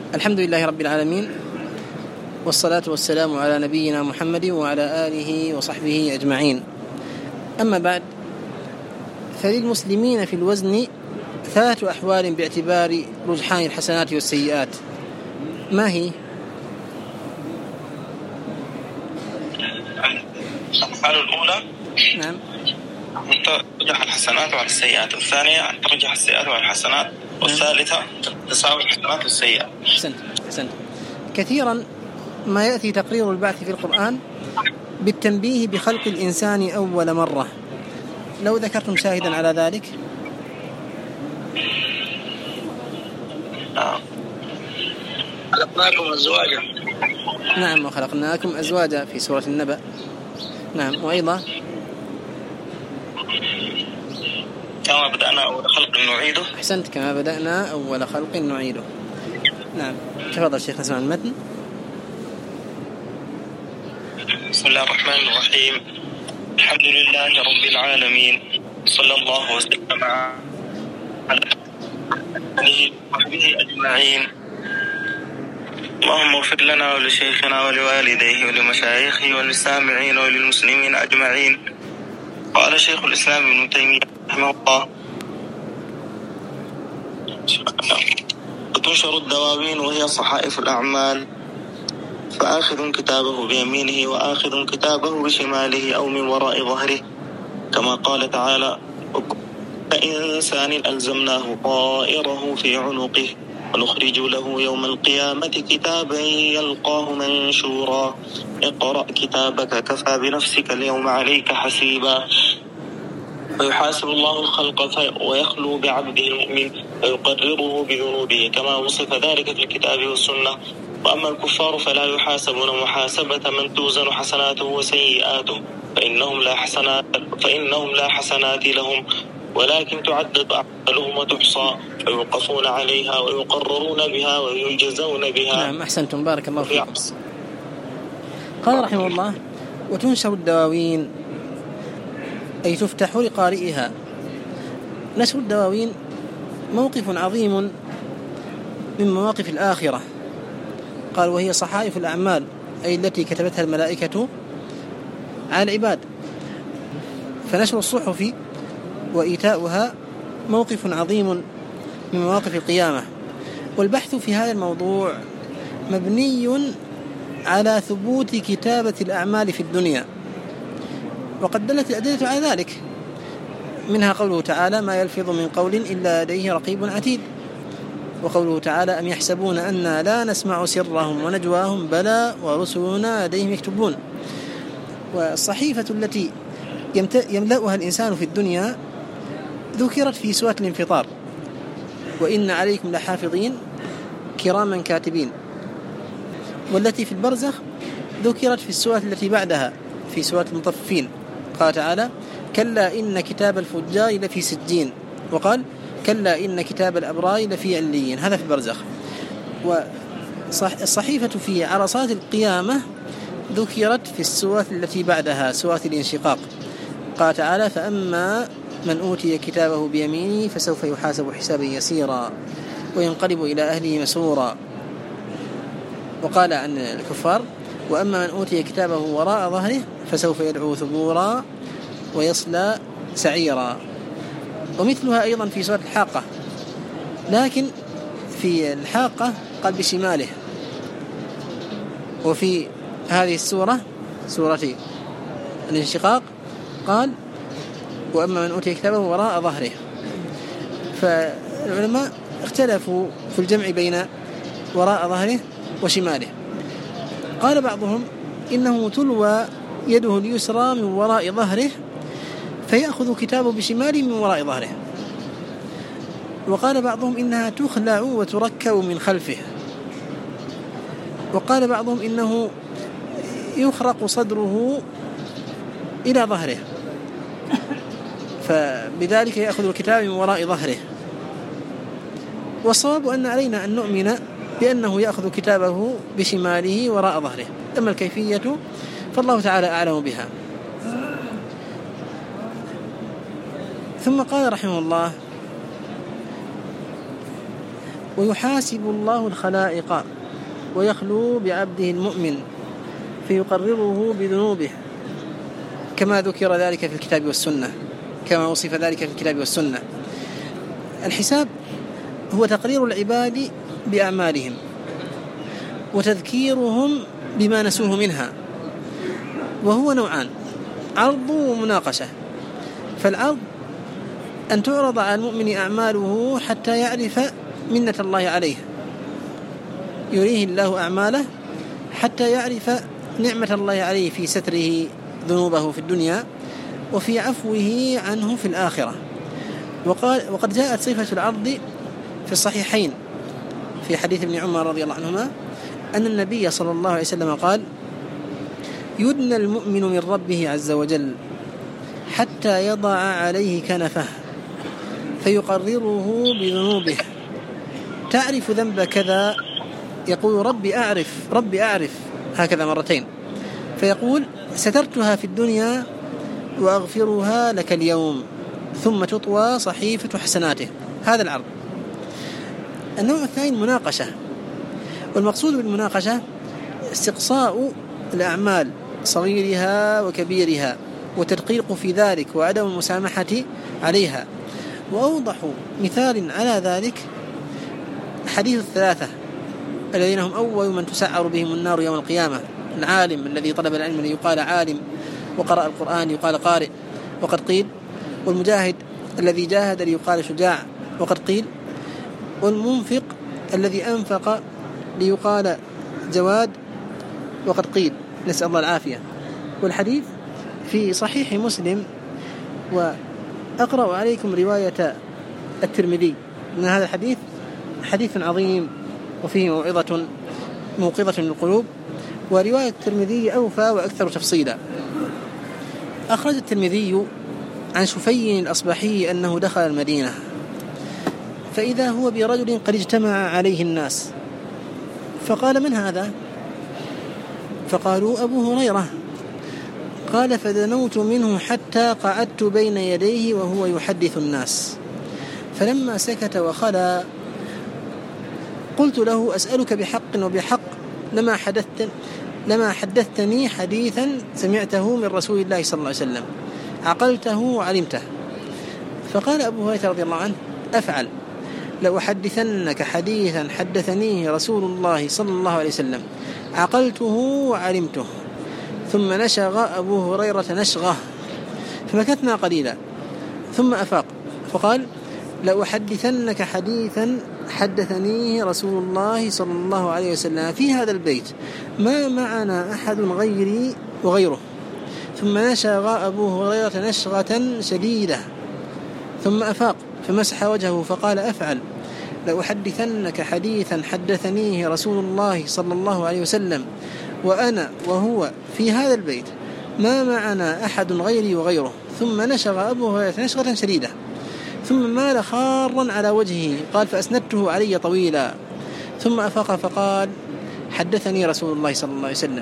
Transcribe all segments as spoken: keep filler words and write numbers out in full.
الحمد لله رب العالمين، والصلاة والسلام على نبينا محمد وعلى آله وصحبه أجمعين. أما بعد، فللمسلمين في الوزن ثلاث أحوال باعتبار رجحان الحسنات والسيئات. ما هي؟ الحالة الأولى نعم ترجح الحسنات على السيئات، والثانية ترجح السيئات على الحسنات، والثالثة تساوي الحسنات والسيئات. أحسنت أحسنت. كثيرا ما يأتي تقرير البعث في القرآن بالتنبيه بخلق الإنسان أول مرة. لو ذكرتم شاهدا على ذلك. آه. خلقناكم أزواجا. نعم، وخلقناكم أزواجا في سورة النبأ. نعم، وأيضا كما بدأنا أول خلق نعيده. أحسنت، كما بدأنا أول خلق نعيده. نعم، تفضل شيخ نسمع المتن. بسم الله الرحمن الرحيم. الحمد لله رب العالمين، صلى الله وسلم على آله وصحبه أجمعين. اللهم اغفر لنا ولشيخنا ولوالديه ولمشايخه وللسامعين وللمسلمين أجمعين. قال شيخ الإسلام ابن تيمية رحمه الله: وتنشر الدواوين وهي صحائف الأعمال، فآخذ كتابه بيمينه وآخذ كتابه بشماله أو من وراء ظهره، كما قال تعالى: وكل إنسان ألزمناه طائره في عنقه ونخرج له يوم القيامة كتابا يلقاه منشورا، اقرأ كتابك كفى بنفسك اليوم عليك حسيبا. ويحاسب الله الخلق ويخلو بعبده المؤمن ويقرره بذنوبه، كما وصف ذلك في الكتاب والسنة. وأما الكفار فلا يحاسبون محاسبة من توزن حسناته وسيئاته، فإنهم لا حسنات فإنهم لا حسنات لهم، ولكن تعدد أعمالهم وتحصى ويوقفون عليها ويقررون بها ويجزون بها. نعم، أحسنتم، بارك الله فيكم. قال رحمه الله: وتنشر الدواوين أي تفتح لقارئها. نشر الدواوين موقف عظيم من مواقف الآخرة. قال: وهي صحائف الأعمال، أي التي كتبتها الملائكة على العباد. فنشر الصحف وإيتاؤها موقف عظيم من مواقف القيامة. والبحث في هذا الموضوع مبني على ثبوت كتابة الأعمال في الدنيا، وقد دلت الأدلة على ذلك، منها قوله تعالى: ما يلفظ من قول إلا لديه رقيب عتيد. وقوله تعالى: أم يحسبون أننا لا نسمع سرهم ونجواهم بلى ورسلنا لديهم يكتبون. والصحيفة التي يملأها الإنسان في الدنيا ذكرت في سورة الانفطار: وإن عليكم لحافظين كراما كاتبين. والتي في البرزخ ذكرت في السورة التي بعدها في سورة المطففين، قال تعالى: كلا إن كتاب الفجار لفي سجين. وقال: كلا إن كتاب الأبرار لفي عليين. هذا في البرزخ. والصحيفة في عرصات القيامة ذكرت في السورة التي بعدها سورة الانشقاق، قال تعالى: فأما من أوتي كتابه بيمينه فسوف يحاسب حسابا يسيرا وينقلب إلى أهله مسرورا. وقال عن الكفار: وأما من أوتي كتابه وراء ظهره فسوف يدعو ثبورا ويصلى سعيرا. ومثلها أيضا في سورة الحاقة، لكن في الحاقة قال بشماله. وفي هذه السورة سورة الانشقاق قال: وأما من أوتي كتابه وراء ظهره. فالعلماء اختلفوا في الجمع بين وراء ظهره وشماله. قال بعضهم إنه تلوى يده اليسرى من وراء ظهره فيأخذ كتابه بشماله من وراء ظهره. وقال بعضهم إنها تخلع وتركب من خلفه. وقال بعضهم إنه يخرق صدره إلى ظهره، فبذلك يأخذ الكتاب من وراء ظهره. والصواب أن علينا أن نؤمن بأنه يأخذ كتابه بشماله وراء ظهره. أما الكيفية فالله تعالى أعلم بها. ثم قال رحمه الله: ويحاسب الله الخلائق ويخلو بعبده المؤمن فيقرره بذنوبه كما ذكر ذلك في الكتاب والسنة، كما وصف ذلك في الكتاب والسنة. الحساب هو تقرير العباد بأعمالهم وتذكيرهم بما نسوه منها، وهو نوعان: عرض ومناقشة. فالعرض أن تعرض على المؤمن أعماله حتى يعرف منة الله عليه، يريه الله أعماله حتى يعرف نعمة الله عليه في ستره ذنوبه في الدنيا وفي عفوه عنه في الآخرة. وقال وقد جاءت صفة العرض في الصحيحين في حديث ابن عمر رضي الله عنهما أن النبي صلى الله عليه وسلم قال: يدنى المؤمن من ربه عز وجل حتى يضع عليه كنفه فيقرره بذنوبه، تعرف ذنب كذا، يقول ربي أعرف ربي أعرف هكذا مرتين، فيقول سترتها في الدنيا وأغفرها لك اليوم، ثم تطوى صحيفة حسناته. هذا العرض. النوع الثاني مناقشة، والمقصود بالمناقشة استقصاء الأعمال صغيرها وكبيرها وتدقيق في ذلك وعدم المسامحة عليها. وأوضح مثال على ذلك حديث الثلاثة الذين هم أول من تسعر بهم النار يوم القيامة: العالم الذي طلب العلم يقال عالم، وقرأ القرآن يقال قارئ وقد قيل، والمجاهد الذي جاهد ليقال شجاع وقد قيل، والمنفق الذي أنفق ليقال جواد وقد قيل، نسأل الله العافية. والحديث في صحيح مسلم، وأقرأ عليكم رواية الترمذي من هذا الحديث، حديث عظيم وفيه موعظة موقظة للقلوب، ورواية الترمذي أوفى وأكثر تفصيلا. أخرج الترمذي عن شفي الأصبحي أنه دخل المدينة فإذا هو برجل قد اجتمع عليه الناس، فقال: من هذا؟ فقالوا: أبو هريرة. قال: فدنوت منه حتى قعدت بين يديه وهو يحدث الناس، فلما سكت وخلا قلت له: أسألك بحق وبحق لما حدثت لما حدثتني حديثا سمعته من رسول الله صلى الله عليه وسلم عقلته وعلمته. فقال أبو هريرة رضي الله عنه: أفعل، لأحدثنك حديثا حدثنيه رسول الله صلى الله عليه وسلم عقلته وعلمته. ثم نشغ أبو هريرة نشغه فمكثنا قليلا ثم أفاق فقال: لأحدثنك حديثا حدثنيه رسول الله صلى الله عليه وسلم في هذا البيت ما معنا أحد غيري وغيره. ثم نشغ أبو هريرة نشغة شديدة ثم أفاق فمسح وجهه فقال: أفعل، لأحدثنك حديثا حدثنيه رسول الله صلى الله عليه وسلم وأنا وهو في هذا البيت ما معنا أحد غيري وغيره. ثم نشغ أبو هريرة نشغة شديدة ثم مال خارا على وجهه، قال: فأسندته علي طويلا. ثم أفاق فقال: حدثني رسول الله صلى الله عليه وسلم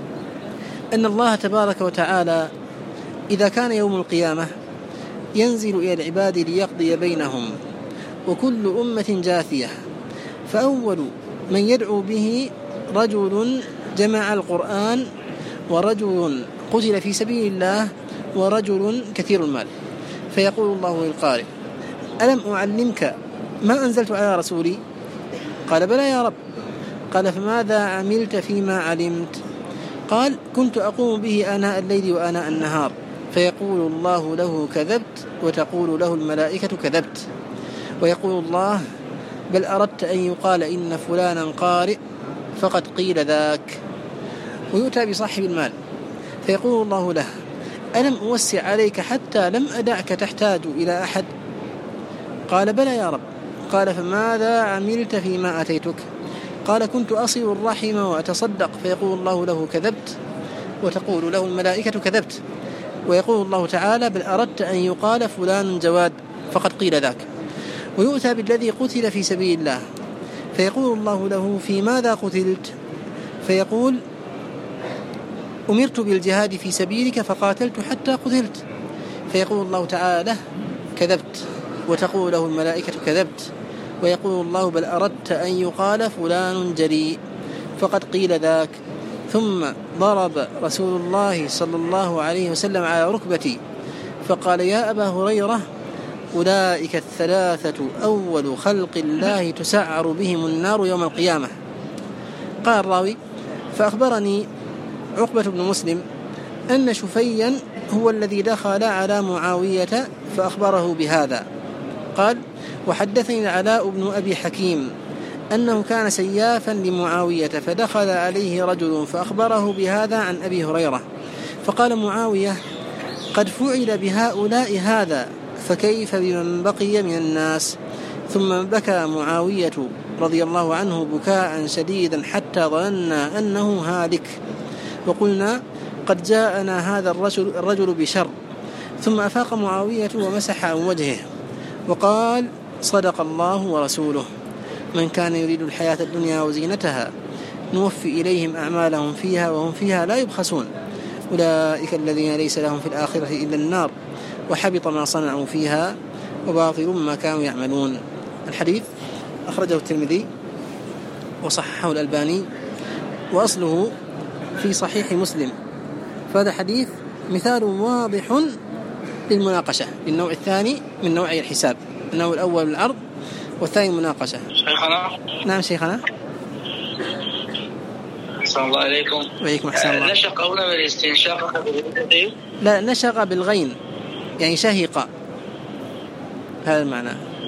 أن الله تبارك وتعالى إذا كان يوم القيامة ينزل إلى العباد ليقضي بينهم وكل أمة جاثية، فأول من يدعو به رجل جمع القرآن ورجل قتل في سبيل الله ورجل كثير المال، فيقول الله للقارئ: ألم أعلمك ما أنزلت على رسولي؟ قال: بلى يا رب. قال: فماذا عملت فيما علمت؟ قال: كنت أقوم به آناء الليل وآناء النهار. فيقول الله له: كذبت، وتقول له الملائكة: كذبت. ويقول الله: بل أردت أن يقال إن فلانا قارئ فقد قيل ذاك. ويؤتى بصاحب المال فيقول الله له: ألم أوسع عليك حتى لم أدعك تحتاج إلى أحد؟ قال: بلى يا رب. قال: فماذا عملت فيما أتيتك؟ قال: كنت أصل الرحم وأتصدق. فيقول الله له: كذبت، وتقول له الملائكة: كذبت. ويقول الله تعالى: بل أردت أن يقال فلان جواد فقد قيل ذاك. ويؤتى بالذي قتل في سبيل الله فيقول الله له: في ماذا قتلت؟ فيقول: أمرت بالجهاد في سبيلك فقاتلت حتى قتلت. فيقول الله تعالى: كذبت، وتقول له الملائكة: كذبت. ويقول الله بل أردت أن يقال فلان جريء فقد قيل ذاك. ثم ضرب رسول الله صلى الله عليه وسلم على ركبتي فقال يا أبا هريرة أولئك الثلاثة أول خلق الله تسعر بهم النار يوم القيامة. قال الراوي فأخبرني عقبة بن مسلم أن شفيا هو الذي دخل على معاوية فأخبره بهذا. قال وحدثني العلاء بن أبي حكيم أنه كان سيافا لمعاوية فدخل عليه رجل فأخبره بهذا عن أبي هريرة فقال معاوية قد فعل بهؤلاء هذا فكيف بمن بقي من الناس. ثم بكى معاوية رضي الله عنه بكاء شديدا حتى ظننا أنه هالك وقلنا قد جاءنا هذا الرجل, الرجل بشر. ثم أفاق معاوية ومسح عن وجهه وقال صدق الله ورسوله من كان يريد الحياة الدنيا وزينتها نوفي إليهم أعمالهم فيها وهم فيها لا يبخسون أولئك الذين ليس لهم في الآخرة إلا النار وحبط ما صنعوا فيها وباطل ما كانوا يعملون. الحديث أخرجه الترمذي وصححه الألباني وأصله في صحيح مسلم. فهذا حديث مثال واضح للمناقشة للنوع الثاني من نوعي الحساب. النوع الأول العرض والثاني مناقشة. شيخنا. نعم شيخنا. أحسن الله عليكم. وعليكم أحسن الله. نشق أولى من الاستنشاق؟ لا نشق بالغين يعني شهق هذا المعنى.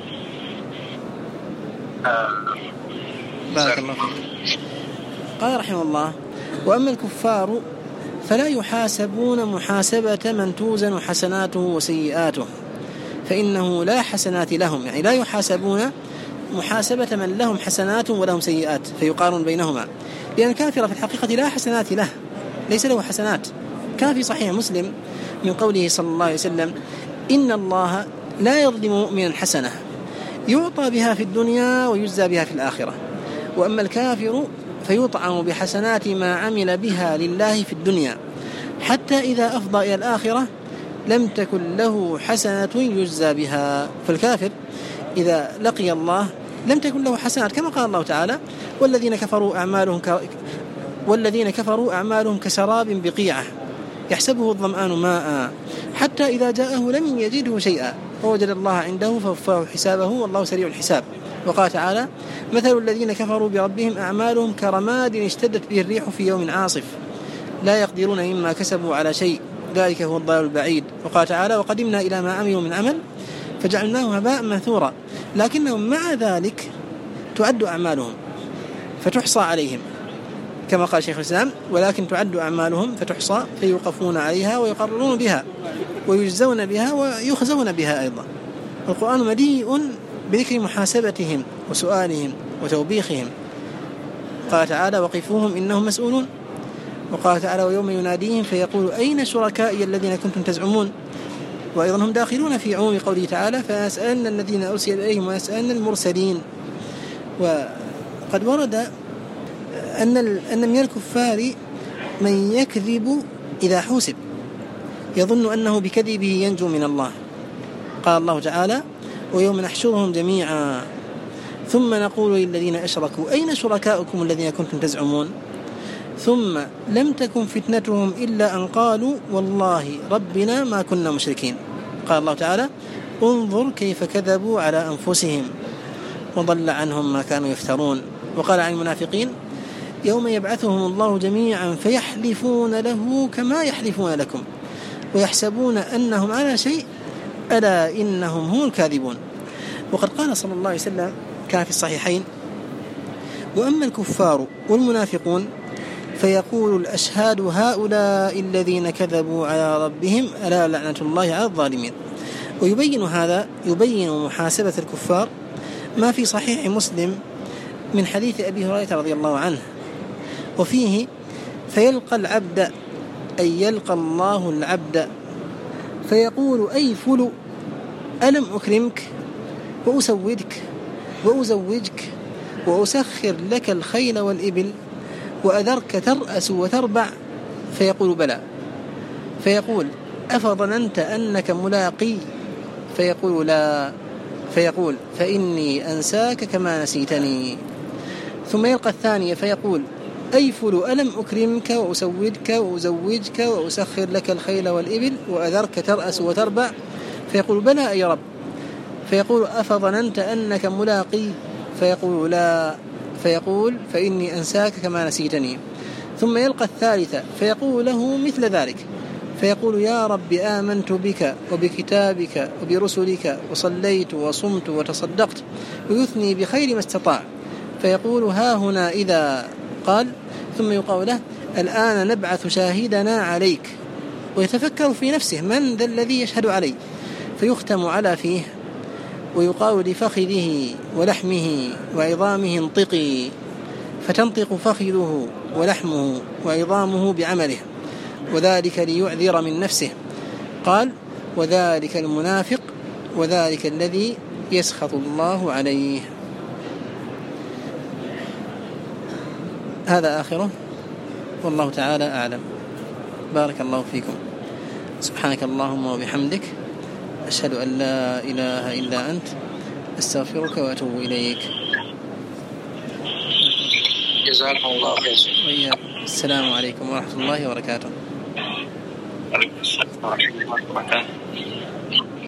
آه. بارك الله فيك. قال رحمه الله وأما الكفار فلا يحاسبون محاسبة من توزن حسناته وسيئاته فإنه لا حسنات لهم يعني لا يحاسبون محاسبة من لهم حسنات ولهم سيئات فيقارن بينهما لأن الكافر في الحقيقة لا حسنات له ليس له حسنات. كان في صحيح مسلم من قوله صلى الله عليه وسلم إن الله لا يظلم مؤمنا حسنة يعطى بها في الدنيا ويجزى بها في الآخرة وأما الكافر فيطعم بحسنات ما عمل بها لله في الدنيا حتى إذا أفضى إلى الآخرة لم تكن له حسنة يجزى بها. فالكافر إذا لقي الله لم تكن له حسنات كما قال الله تعالى والذين كفروا أعمالهم ك... والذين كفروا أعمالهم كسراب بقيعة يحسبه الظمآن ماء حتى إذا جاءه لم يجده شيئا ووجد الله عنده فوفاه حسابه والله سريع الحساب. وقال تعالى مثل الذين كفروا بربهم أعمالهم كرماد اشتدت به الريح في يوم عاصف لا يقدرون مما كسبوا على شيء ذلك هو الضلال البعيد. وقال تعالى وقدمنا إلى ما عملوا من عمل فجعلناه هباء منثورا لكنهم مع ذلك تعد أعمالهم فتحصى عليهم كما قال شيخ الإسلام ولكن تعد أعمالهم فتحصى فيوقفون عليها ويقررون بها ويجزون بها ويخزون بها أيضا. القرآن مليء بذكر محاسبتهم وسؤالهم وتوبيخهم. قال تعالى وقفوهم إنهم مسؤولون. وقال تعالى ويوم يناديهم فيقول أين شركائي الذين كنتم تزعمون. وأيضا هم داخلون في عموم قوله تعالى فأسألنا الذين أرسل إليهم وأسألنا المرسلين. وقد ورد أن أن من الكفار من يكذب إذا حوسب يظن أنه بكذبه ينجو من الله. قال الله تعالى ويوم نحشرهم جميعا ثم نقول للذين أشركوا أين شركاؤكم الذين كنتم تزعمون ثم لم تكن فتنتهم إلا أن قالوا والله ربنا ما كنا مشركين. قال الله تعالى انظر كيف كذبوا على أنفسهم وضل عنهم ما كانوا يفترون. وقال عن المنافقين يوم يبعثهم الله جميعا فيحلفون له كما يحلفون لكم ويحسبون أنهم على شيء ألا إنهم هم الكاذبون. وقد قال صلى الله عليه وسلم كان في الصحيحين وأما الكفار والمنافقون فيقول الأشهاد هؤلاء الذين كذبوا على ربهم ألا لعنة الله على الظالمين. ويبين هذا يبين محاسبة الكفار ما في صحيح مسلم من حديث أبي هريرة رضي الله عنه وفيه فيلقى العبد أي يلقى الله العبد فيقول أي فلو ألم أكرمك وأسودك وأزوجك وأسخر لك الخيل والإبل وأذرك ترأس وتربع فيقول بلى فيقول أفظننت أنك ملاقي فيقول لا فيقول فإني أنساك كما نسيتني. ثم يلقى الثانية فيقول أيفل ألم أكرمك وأسودك وأزوجك وأسخر لك الخيل والإبل وأذرك ترأس وتربع؟ فيقول بلى أي رب. فيقول أفظننت أنك ملاقي؟ فيقول لا. فيقول فإني أنساك كما نسيتني. ثم يلقى الثالثة فيقول له مثل ذلك، فيقول يا رب آمنت بك وبكتابك وبرسلك وصليت وصمت وتصدقت، ويثني بخير ما استطاع. فيقول ها هنا إذا قال. ثم يقال له الآن نبعث شاهدنا عليك، ويتفكر في نفسه من ذا الذي يشهد علي، فيختم على فيه ويقال لفخذه ولحمه وعظامه انطقي، فتنطق فخذه ولحمه وعظامه بعمله، وذلك ليعذر من نفسه. قال وذلك المنافق وذلك الذي يسخط الله عليه. هذا آخره، والله تعالى أعلم. بارك الله فيكم. سبحانك اللهم وبحمدك، أشهد أن لا إله إلا أنت، أستغفرك وأتوب إليك. جزاكم الله خير. السلام عليكم ورحمة الله وبركاته. وعليكم السلام ورحمة الله وبركاته.